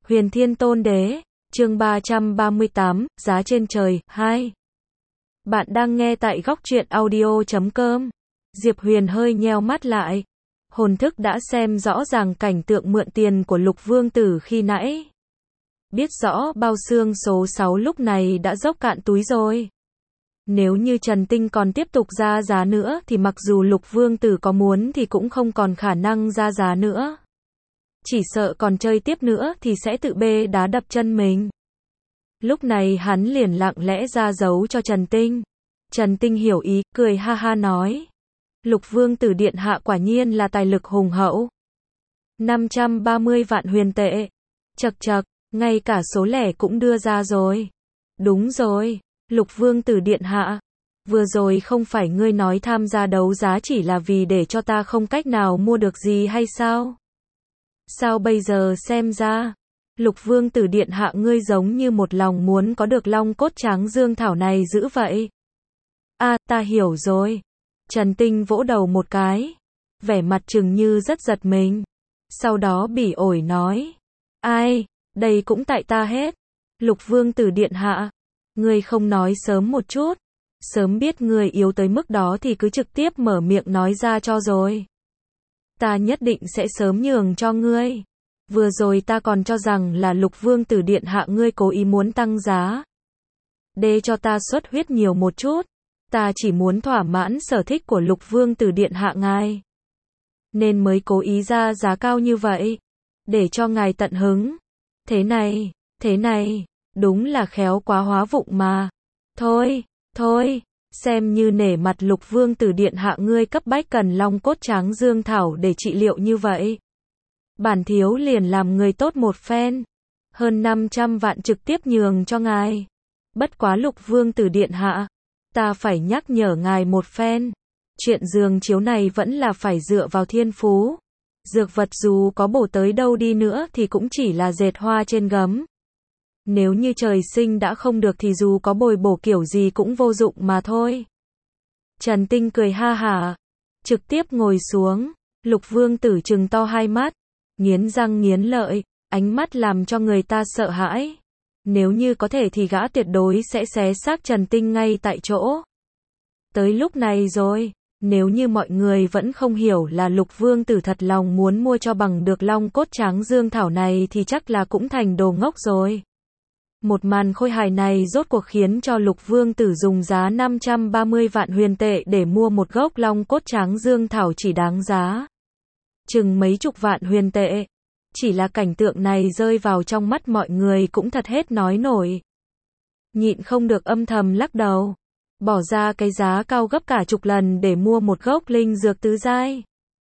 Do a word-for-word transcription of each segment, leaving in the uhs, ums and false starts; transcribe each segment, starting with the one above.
Huyền Thiên Tôn Đế, chương ba trăm ba mươi tám, Giá trên trời, hai. Bạn đang nghe tại góc truyện audio chấm com. Diệp Huyền hơi nheo mắt lại. Hồn thức đã xem rõ ràng cảnh tượng mượn tiền của Lục Vương Tử khi nãy. Biết rõ bao xương số sáu lúc này đã dốc cạn túi rồi. Nếu như Trần Tinh còn tiếp tục ra giá nữa thì mặc dù Lục Vương Tử có muốn thì cũng không còn khả năng ra giá nữa. Chỉ sợ còn chơi tiếp nữa thì sẽ tự bê đá đập chân mình. Lúc này hắn liền lặng lẽ ra dấu cho Trần Tinh. Trần Tinh hiểu ý, cười ha ha nói. Lục Vương Tử điện hạ quả nhiên là tài lực hùng hậu. năm trăm ba mươi vạn huyền tệ. Chậc chậc, ngay cả số lẻ cũng đưa ra rồi. Đúng rồi, Lục Vương Tử điện hạ. Vừa rồi không phải ngươi nói tham gia đấu giá chỉ là vì để cho ta không cách nào mua được gì hay sao? Sao bây giờ xem ra, Lục Vương Tử điện hạ ngươi giống như một lòng muốn có được long cốt tráng dương thảo này dữ vậy? A, à, ta hiểu rồi. Trần Tinh vỗ đầu một cái, vẻ mặt chừng như rất giật mình. Sau đó bỉ ổi nói, ai, đây cũng tại ta hết. Lục Vương Tử điện hạ, ngươi không nói sớm một chút, sớm biết ngươi yếu tới mức đó thì cứ trực tiếp mở miệng nói ra cho rồi. Ta nhất định sẽ sớm nhường cho ngươi. Vừa rồi ta còn cho rằng là Lục Vương Tử điện hạ ngươi cố ý muốn tăng giá. Để cho ta xuất huyết nhiều một chút. Ta chỉ muốn thỏa mãn sở thích của Lục Vương Tử điện hạ ngài. Nên mới cố ý ra giá cao như vậy. Để cho ngài tận hứng. Thế này, thế này, đúng là khéo quá hóa vụng mà. Thôi, thôi. Xem như nể mặt Lục Vương Tử điện hạ ngươi cấp bách cần long cốt tráng dương thảo để trị liệu như vậy. Bản thiếu liền làm người tốt một phen. Hơn năm trăm vạn trực tiếp nhường cho ngài. Bất quá Lục Vương Tử điện hạ. Ta phải nhắc nhở ngài một phen. Chuyện giường chiếu này vẫn là phải dựa vào thiên phú. Dược vật dù có bổ tới đâu đi nữa thì cũng chỉ là dệt hoa trên gấm. Nếu như trời sinh đã không được thì dù có bồi bổ kiểu gì cũng vô dụng mà thôi. Trần Tinh cười ha hả. Trực tiếp ngồi xuống. Lục Vương Tử trừng to hai mắt. Nghiến răng nghiến lợi. Ánh mắt làm cho người ta sợ hãi. Nếu như có thể thì gã tuyệt đối sẽ xé xác Trần Tinh ngay tại chỗ. Tới lúc này rồi. Nếu như mọi người vẫn không hiểu là Lục Vương Tử thật lòng muốn mua cho bằng được long cốt tráng dương thảo này thì chắc là cũng thành đồ ngốc rồi. Một màn khôi hài này rốt cuộc khiến cho Lục Vương Tử dùng giá năm trăm ba mươi vạn huyền tệ để mua một gốc long cốt tráng dương thảo chỉ đáng giá chừng mấy chục vạn huyền tệ. Chỉ là cảnh tượng này rơi vào trong mắt mọi người cũng thật hết nói nổi. Nhịn không được âm thầm lắc đầu. Bỏ ra cái giá cao gấp cả chục lần để mua một gốc linh dược tứ giai.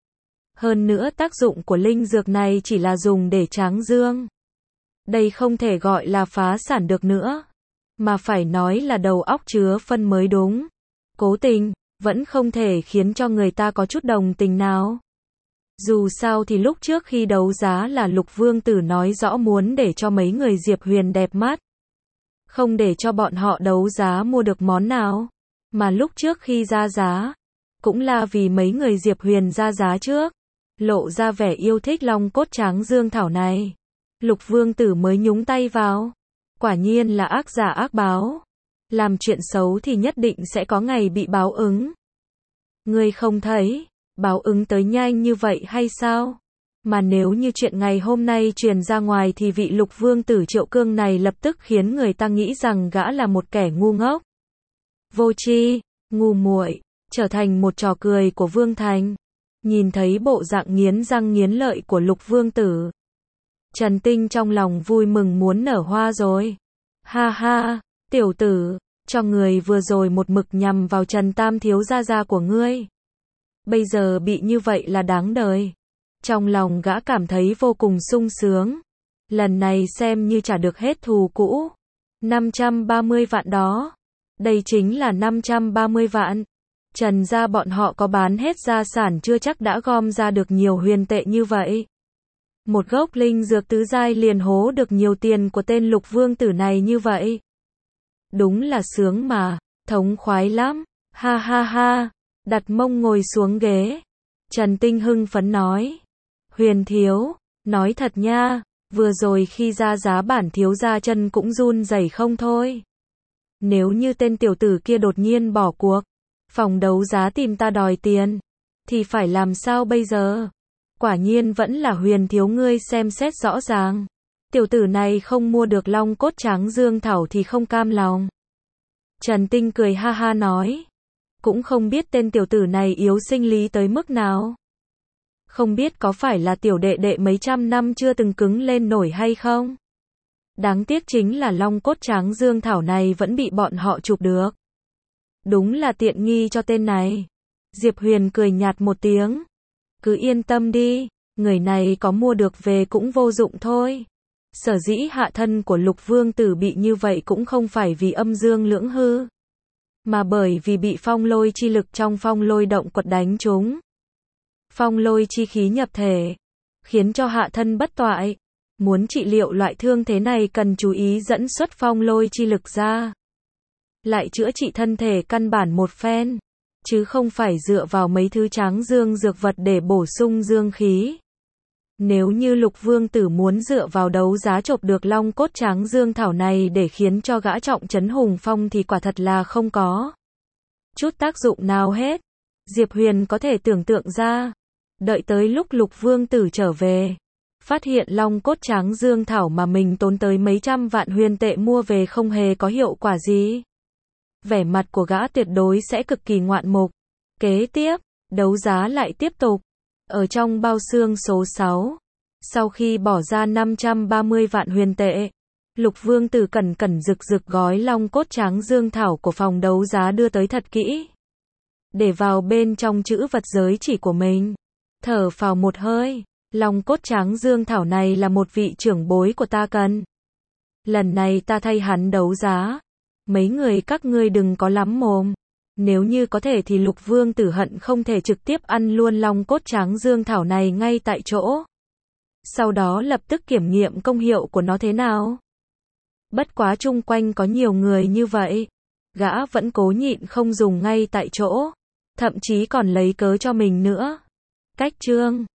Hơn nữa tác dụng của linh dược này chỉ là dùng để tráng dương. Đây không thể gọi là phá sản được nữa. Mà phải nói là đầu óc chứa phân mới đúng. Cố tình, vẫn không thể khiến cho người ta có chút đồng tình nào. Dù sao thì lúc trước khi đấu giá là Lục Vương Tử nói rõ muốn để cho mấy người Diệp Huyền đẹp mắt. Không để cho bọn họ đấu giá mua được món nào. Mà lúc trước khi ra giá, cũng là vì mấy người Diệp Huyền ra giá trước. Lộ ra vẻ yêu thích long cốt tráng dương thảo này. Lục Vương Tử mới nhúng tay vào. Quả nhiên là ác giả ác báo. Làm chuyện xấu thì nhất định sẽ có ngày bị báo ứng. Ngươi không thấy, báo ứng tới nhanh như vậy hay sao? Mà nếu như chuyện ngày hôm nay truyền ra ngoài thì vị Lục Vương Tử Triệu Cương này lập tức khiến người ta nghĩ rằng gã là một kẻ ngu ngốc. Vô tri, ngu muội, trở thành một trò cười của Vương Thành. Nhìn thấy bộ dạng nghiến răng nghiến lợi của Lục Vương Tử. Trần Tinh trong lòng vui mừng muốn nở hoa rồi. Ha ha, tiểu tử, cho người vừa rồi một mực nhằm vào Trần Tam thiếu gia gia của ngươi. Bây giờ bị như vậy là đáng đời. Trong lòng gã cảm thấy vô cùng sung sướng. Lần này xem như trả được hết thù cũ. năm trăm ba mươi vạn đó. Đây chính là năm trăm ba mươi vạn. Trần gia bọn họ có bán hết gia sản chưa chắc đã gom ra được nhiều huyền tệ như vậy. Một gốc linh dược tứ giai liền hố được nhiều tiền của tên Lục Vương Tử này như vậy. Đúng là sướng mà, thống khoái lắm. Ha ha ha. Đặt mông ngồi xuống ghế. Trần Tinh hưng phấn nói. Huyền thiếu, nói thật nha, Vừa rồi khi ra giá bản thiếu gia chân cũng run rẩy không thôi. Nếu như tên tiểu tử kia đột nhiên bỏ cuộc, phòng đấu giá tìm ta đòi tiền, thì phải làm sao bây giờ? Quả nhiên vẫn là Huyền thiếu ngươi xem xét rõ ràng. Tiểu tử này không mua được long cốt tráng dương thảo thì không cam lòng. Trần Tinh cười ha ha nói. Cũng không biết tên tiểu tử này yếu sinh lý tới mức nào. Không biết có phải là tiểu đệ đệ mấy trăm năm chưa từng cứng lên nổi hay không? Đáng tiếc chính là long cốt tráng dương thảo này vẫn bị bọn họ chụp được. Đúng là tiện nghi cho tên này. Diệp Huyền cười nhạt một tiếng. Cứ yên tâm đi, người này có mua được về cũng vô dụng thôi. Sở dĩ hạ thân của Lục Vương Tử bị như vậy cũng không phải vì âm dương lưỡng hư, mà bởi vì bị phong lôi chi lực trong phong lôi động quật đánh trúng. Phong lôi chi khí nhập thể, khiến cho hạ thân bất toại. Muốn trị liệu loại thương thế này cần chú ý dẫn xuất phong lôi chi lực ra. Lại chữa trị thân thể căn bản một phen, chứ không phải dựa vào mấy thứ tráng dương dược vật để bổ sung dương khí. Nếu như Lục Vương Tử muốn dựa vào đấu giá chộp được long cốt tráng dương thảo này để khiến cho gã trọng trấn hùng phong thì quả thật là không có chút tác dụng nào hết. Diệp Huyền có thể tưởng tượng ra, đợi tới lúc Lục Vương Tử trở về, phát hiện long cốt tráng dương thảo mà mình tốn tới mấy trăm vạn huyền tệ mua về không hề có hiệu quả gì. Vẻ mặt của gã tuyệt đối sẽ cực kỳ ngoạn mục. Kế tiếp, đấu giá lại tiếp tục. Ở trong bao xương số sáu, sau khi bỏ ra năm trăm ba mươi vạn huyền tệ, Lục Vương Tử cẩn cẩn rực rực gói long cốt tráng dương thảo của phòng đấu giá đưa tới thật kỹ, để vào bên trong chữ vật giới chỉ của mình. Thở phào một hơi, long cốt tráng dương thảo này là một vị trưởng bối của ta cần. Lần này ta thay hắn đấu giá. Mấy người các ngươi đừng có lắm mồm. Nếu như có thể thì Lục Vương Tử hận không thể trực tiếp ăn luôn long cốt tráng dương thảo này ngay tại chỗ. Sau đó lập tức kiểm nghiệm công hiệu của nó thế nào. Bất quá chung quanh có nhiều người như vậy, gã vẫn cố nhịn không dùng ngay tại chỗ, thậm chí còn lấy cớ cho mình nữa. Cách chương